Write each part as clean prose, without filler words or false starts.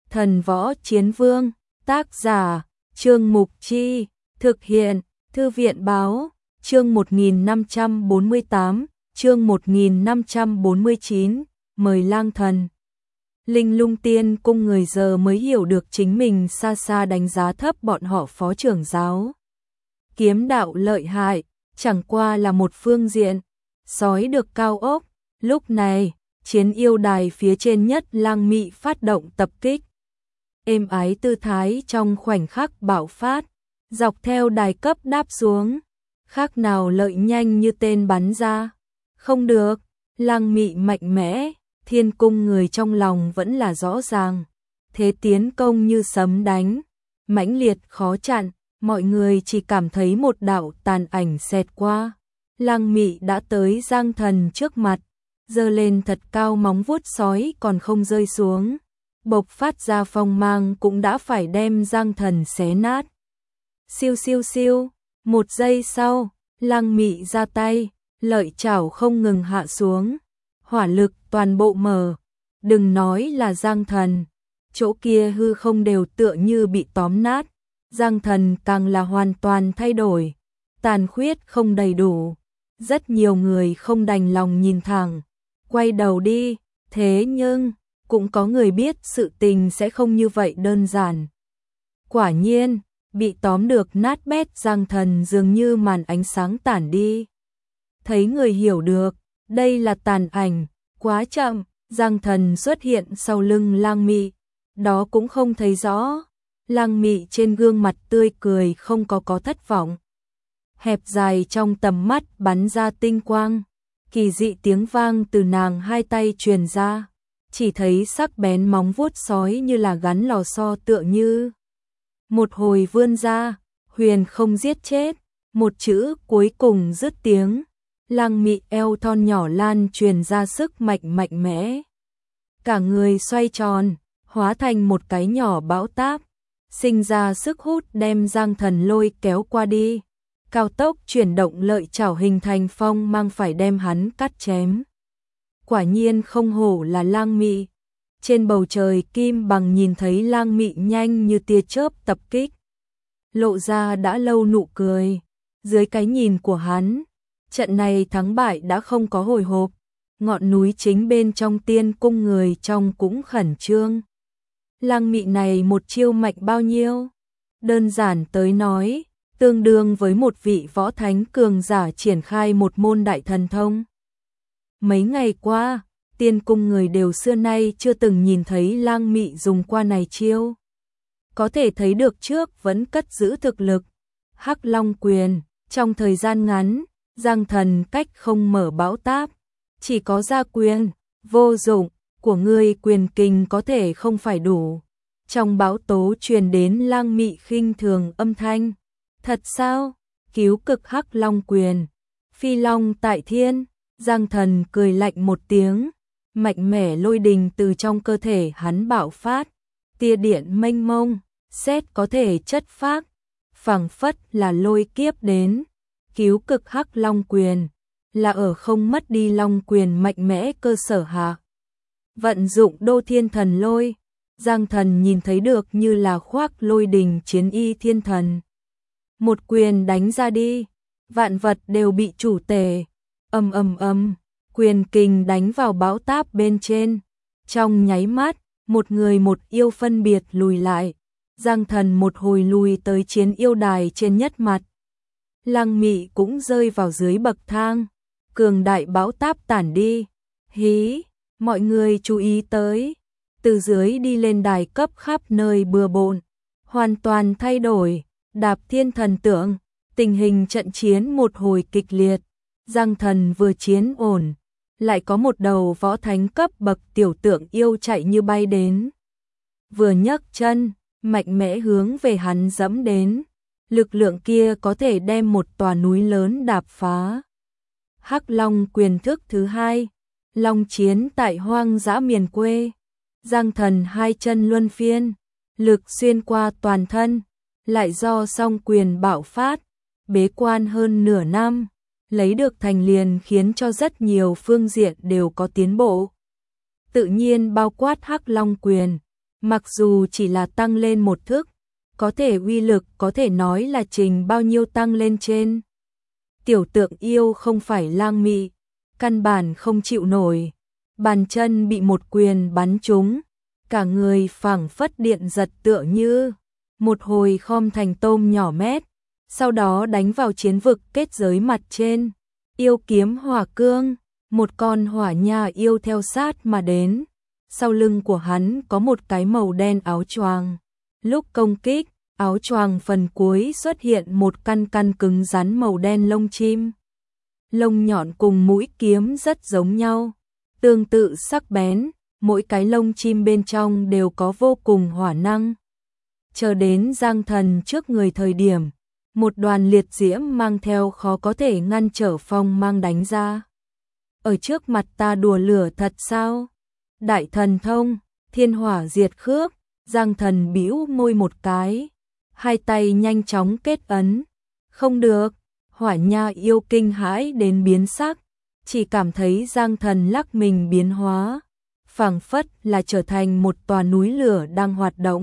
Thần võ chiến vương, tác giả, Trương Mục Chi, thực hiện, Thư viện báo, chương 1548, chương 1549, mời lang thần. Linh Lung Tiên cung người giờ mới hiểu được chính mình xa xa đánh giá thấp bọn họ phó trưởng giáo. Kiếm đạo lợi hại, chẳng qua là một phương diện, sói được cao ốc. Lúc này, chiến yêu đài phía trên nhất Lang Mị phát động tập kích. Êm ái tư thái trong khoảnh khắc bạo phát, dọc theo đài cấp đáp xuống, khác nào lợi nhanh như tên bắn ra. Không được, Lang Mị mạnh mẽ, thiên cung người trong lòng vẫn là rõ ràng. Thế tiến công như sấm đánh, mãnh liệt khó chặn, mọi người chỉ cảm thấy một đạo tàn ảnh xẹt qua. Lang Mị đã tới Giang Thần trước mặt, giơ lên thật cao móng vuốt sói còn không rơi xuống. Bộc phát ra phong mang cũng đã phải đem Giang Thần xé nát. Siêu siêu siêu, một giây sau, Lang Mị ra tay, lợi chảo không ngừng hạ xuống. Hỏa lực toàn bộ mở, đừng nói là Giang Thần, chỗ kia hư không đều tựa như bị tóm nát. Giang Thần càng là hoàn toàn thay đổi, tàn khuyết không đầy đủ. Rất nhiều người không đành lòng nhìn thẳng, quay đầu đi, thế nhưng cũng có người biết sự tình sẽ không như vậy đơn giản. Quả nhiên, bị tóm được nát bét Giang Thần dường như màn ánh sáng tản đi. Thấy người hiểu được, đây là tàn ảnh, quá chậm, Giang Thần xuất hiện sau lưng Lang Mị, đó cũng không thấy rõ. Lang Mị trên gương mặt tươi cười không có thất vọng. Hẹp dài trong tầm mắt bắn ra tinh quang, kỳ dị tiếng vang từ nàng hai tay truyền ra, chỉ thấy sắc bén móng vuốt sói như là gắn lò xo tựa như. Một hồi vươn ra, huyền không giết chết, một chữ cuối cùng dứt tiếng. Lang Mị eo thon nhỏ lan truyền ra sức mạnh mẽ. Cả người xoay tròn, hóa thành một cái nhỏ bão táp, sinh ra sức hút đem Giang Thần lôi kéo qua đi. Cao tốc chuyển động lợi chảo hình thành phong mang phải đem hắn cắt chém. Quả nhiên không hổ là Lang Mị. Trên bầu trời kim bằng nhìn thấy Lang Mị nhanh như tia chớp tập kích, lộ ra đã lâu nụ cười. Dưới cái nhìn của hắn, trận này thắng bại đã không có hồi hộp. Ngọn núi chính bên trong tiên cung người trong cũng khẩn trương. Lang Mị này một chiêu mạnh bao nhiêu? Đơn giản tới nói, tương đương với một vị võ thánh cường giả triển khai một môn đại thần thông. Mấy ngày qua, tiên cung người đều xưa nay chưa từng nhìn thấy Lang Mị dùng qua này chiêu. Có thể thấy được trước vẫn cất giữ thực lực. Hắc Long quyền, trong thời gian ngắn, Giang Thần cách không mở bão táp, chỉ có ra quyền, vô dụng, của ngươi quyền kình có thể không phải đủ. Trong bão tố truyền đến Lang Mị khinh thường âm thanh. Thật sao? Cứu cực Hắc Long quyền. Phi long tại thiên, Giang Thần cười lạnh một tiếng, mạnh mẽ lôi đình từ trong cơ thể hắn bạo phát, tia điện mênh mông, sét có thể chất phác, phảng phất là lôi kiếp đến. Cứu cực Hắc Long quyền là ở không mất đi long quyền mạnh mẽ cơ sở hạ. Vận dụng Đô Thiên Thần Lôi, Giang Thần nhìn thấy được như là khoác lôi đình chiến y thiên thần. Một quyền đánh ra đi, vạn vật đều bị chủ tể. Ầm, quyền kình đánh vào bão táp bên trên. Trong nháy mắt, một người một yêu phân biệt lùi lại. Giang Thần một hồi lùi tới chiến yêu đài trên nhất mặt. Lang Mị cũng rơi vào dưới bậc thang. Cường đại bão táp tản đi. Hí, mọi người chú ý tới. Từ dưới đi lên đài cấp khắp nơi bừa bộn, hoàn toàn thay đổi. Đạp thiên thần tượng, tình hình trận chiến một hồi kịch liệt. Giang Thần vừa chiến ổn, lại có một đầu võ thánh cấp bậc tiểu tượng yêu chạy như bay đến. Vừa nhấc chân, mạnh mẽ hướng về hắn dẫm đến. Lực lượng kia có thể đem một tòa núi lớn đạp phá. Hắc Long quyền thức thứ hai, long chiến tại hoang dã miền quê. Giang Thần hai chân luân phiên, lực xuyên qua toàn thân, lại do song quyền bạo phát, bế quan hơn nửa năm, lấy được thành liền khiến cho rất nhiều phương diện đều có tiến bộ. Tự nhiên bao quát Hắc Long quyền, Mặc dù chỉ là tăng lên một thức, có thể uy lực có thể nói là trình bao nhiêu tăng lên trên. Tiểu Tượng Yêu không phải lang mị, căn bản không chịu nổi, bàn chân bị một quyền bắn trúng, cả người phảng phất điện giật tựa như một hồi khom thành tôm nhỏ mét, sau đó đánh vào chiến vực kết giới mặt trên. Yêu kiếm hỏa cương, một con hỏa nha yêu theo sát mà đến, sau lưng của hắn có một cái màu đen áo choàng. Lúc công kích, áo choàng phần cuối xuất hiện một căn căn cứng rắn màu đen lông chim. Lông nhọn cùng mũi kiếm rất giống nhau, tương tự sắc bén, mỗi cái lông chim bên trong đều có vô cùng hỏa năng. Chờ đến Giang Thần trước người thời điểm, một đoàn liệt diễm mang theo khó có thể ngăn trở phong mang đánh ra. Ở trước mặt ta đùa lửa thật sao? Đại thần thông, thiên hỏa diệt khước, Giang Thần bĩu môi một cái, hai tay nhanh chóng kết ấn. Không được, hỏa nha yêu kinh hãi đến biến sắc, chỉ cảm thấy Giang Thần lắc mình biến hóa, phảng phất là trở thành một tòa núi lửa đang hoạt động.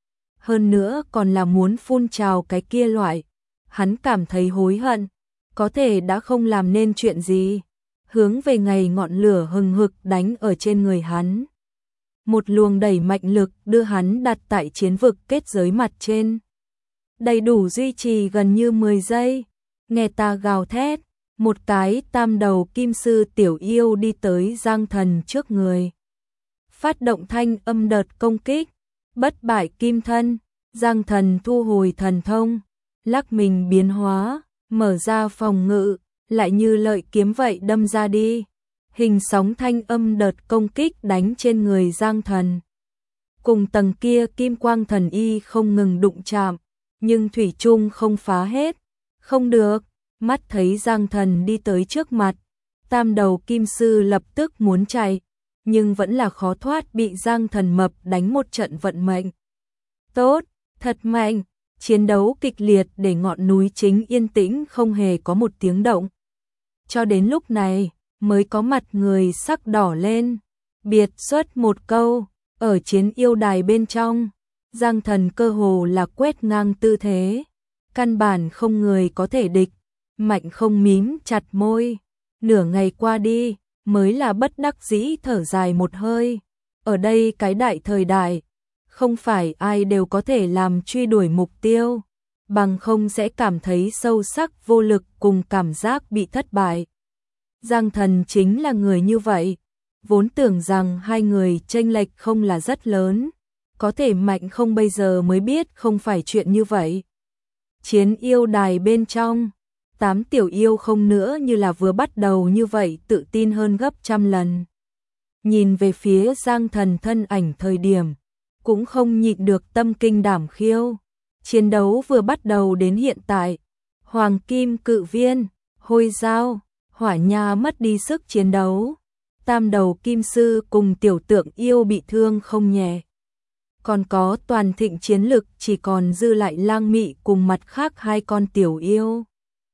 Hơn nữa còn là muốn phun trào cái kia loại. Hắn cảm thấy hối hận, có thể đã không làm nên chuyện gì, hướng về ngày ngọn lửa hừng hực đánh ở trên người hắn. Một luồng đẩy mạnh lực đưa hắn đặt tại chiến vực kết giới mặt trên. Đầy đủ duy trì gần như 10 giây, nghe ta gào thét, một cái tam đầu kim sư tiểu yêu đi tới Giang Thần trước người. Phát động thanh âm đợt công kích, bất bại kim thân, Giang Thần thu hồi thần thông, lắc mình biến hóa, mở ra phòng ngự, lại như lợi kiếm vậy đâm ra đi. Hình sóng thanh âm đợt công kích đánh trên người Giang Thần. Cùng tầng kia kim quang thần y không ngừng đụng chạm, nhưng thủy chung không phá hết. Không được, mắt thấy Giang Thần đi tới trước mặt, tam đầu kim sư lập tức muốn chạy, nhưng vẫn là khó thoát bị Giang Thần mập đánh một trận vận mệnh. Tốt, thật mạnh, chiến đấu kịch liệt để ngọn núi chính yên tĩnh không hề có một tiếng động. Cho đến lúc này, mới có mặt người sắc đỏ lên, biệt xuất một câu, ở chiến yêu đài bên trong, Giang Thần cơ hồ là quét ngang tư thế, căn bản không người có thể địch, Mạnh không mím chặt môi, nửa ngày qua đi, mới là bất đắc dĩ thở dài một hơi, ở đây cái đại thời đại, không phải ai đều có thể làm truy đuổi mục tiêu, bằng không sẽ cảm thấy sâu sắc vô lực cùng cảm giác bị thất bại. Giang Thần chính là người như vậy, vốn tưởng rằng hai người chênh lệch không là rất lớn, có thể Mạnh không bây giờ mới biết không phải chuyện như vậy. Chiến yêu đài bên trong, 8 tiểu yêu không nữa như là vừa bắt đầu như vậy tự tin hơn gấp trăm lần. Nhìn về phía Giang Thần thân ảnh thời điểm, cũng không nhịn được tâm kinh đảm khiêu. Chiến đấu vừa bắt đầu đến hiện tại, Hoàng Kim Cự Viên, Hôi Dao, Hỏa Nha mất đi sức chiến đấu, tam đầu kim sư cùng tiểu tượng yêu bị thương không nhẹ. Còn có toàn thịnh chiến lực chỉ còn dư lại Lang Mị cùng mặt khác hai con tiểu yêu.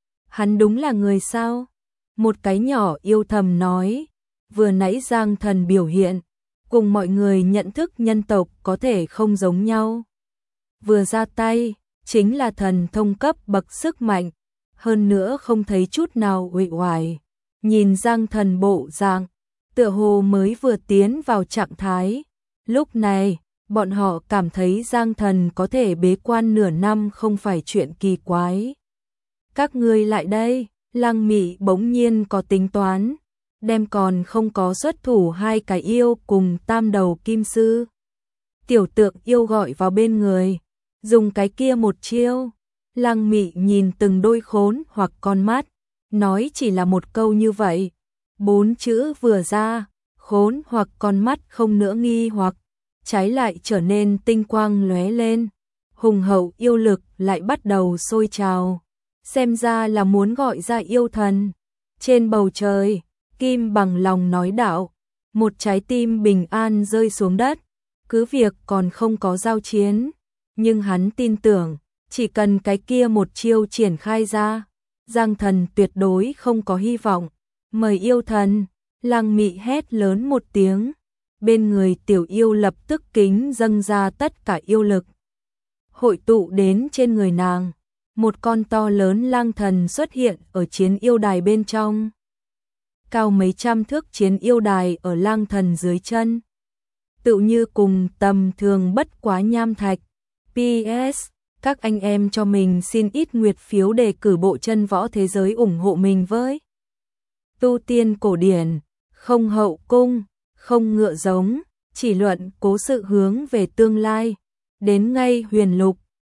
Hắn đúng là người sao? Một cái nhỏ yêu thầm nói, vừa nãy Giang Thần biểu hiện, cùng mọi người nhận thức nhân tộc có thể không giống nhau. Vừa ra tay, chính là thần thông cấp bậc sức mạnh, hơn nữa không thấy chút nào uể oải. Nhìn Giang Thần bộ dạng, tựa hồ mới vừa tiến vào trạng thái. Lúc này, bọn họ cảm thấy Giang Thần có thể bế quan nửa năm không phải chuyện kỳ quái. Các ngươi lại đây, Lang Mị bỗng nhiên có tính toán, đem còn không có xuất thủ hai cái yêu cùng tam đầu kim sư. Tiểu tượng yêu gọi vào bên người, dùng cái kia một chiêu. Lang Mị nhìn từng đôi khốn hoặc con mắt, nói chỉ là một câu như vậy. 4 chữ vừa ra, khốn hoặc con mắt không nữa nghi hoặc, trái lại trở nên tinh quang lóe lên. Hùng hậu yêu lực lại bắt đầu sôi trào. Xem ra là muốn gọi ra yêu thần. Trên bầu trời, Kim bằng lòng nói đạo, một trái tim bình an rơi xuống đất, cứ việc còn không có giao chiến, nhưng hắn tin tưởng, chỉ cần cái kia một chiêu triển khai ra, Giang Thần tuyệt đối không có hy vọng. Mời yêu thần, Lang Mị hét lớn một tiếng, bên người tiểu yêu lập tức kính dâng ra tất cả yêu lực. Hội tụ đến trên người nàng, một con to lớn lang thần xuất hiện ở chiến yêu đài bên trong. Cao mấy trăm thước chiến yêu đài ở lang thần dưới chân. Tự như cùng tầm thường bất quá nham thạch. PS, các anh em cho mình xin ít nguyệt phiếu để cử bộ chân võ thế giới ủng hộ mình với. Tu tiên cổ điển, không hậu cung, không ngựa giống, chỉ luận cố sự hướng về tương lai. Đến ngay huyền lục,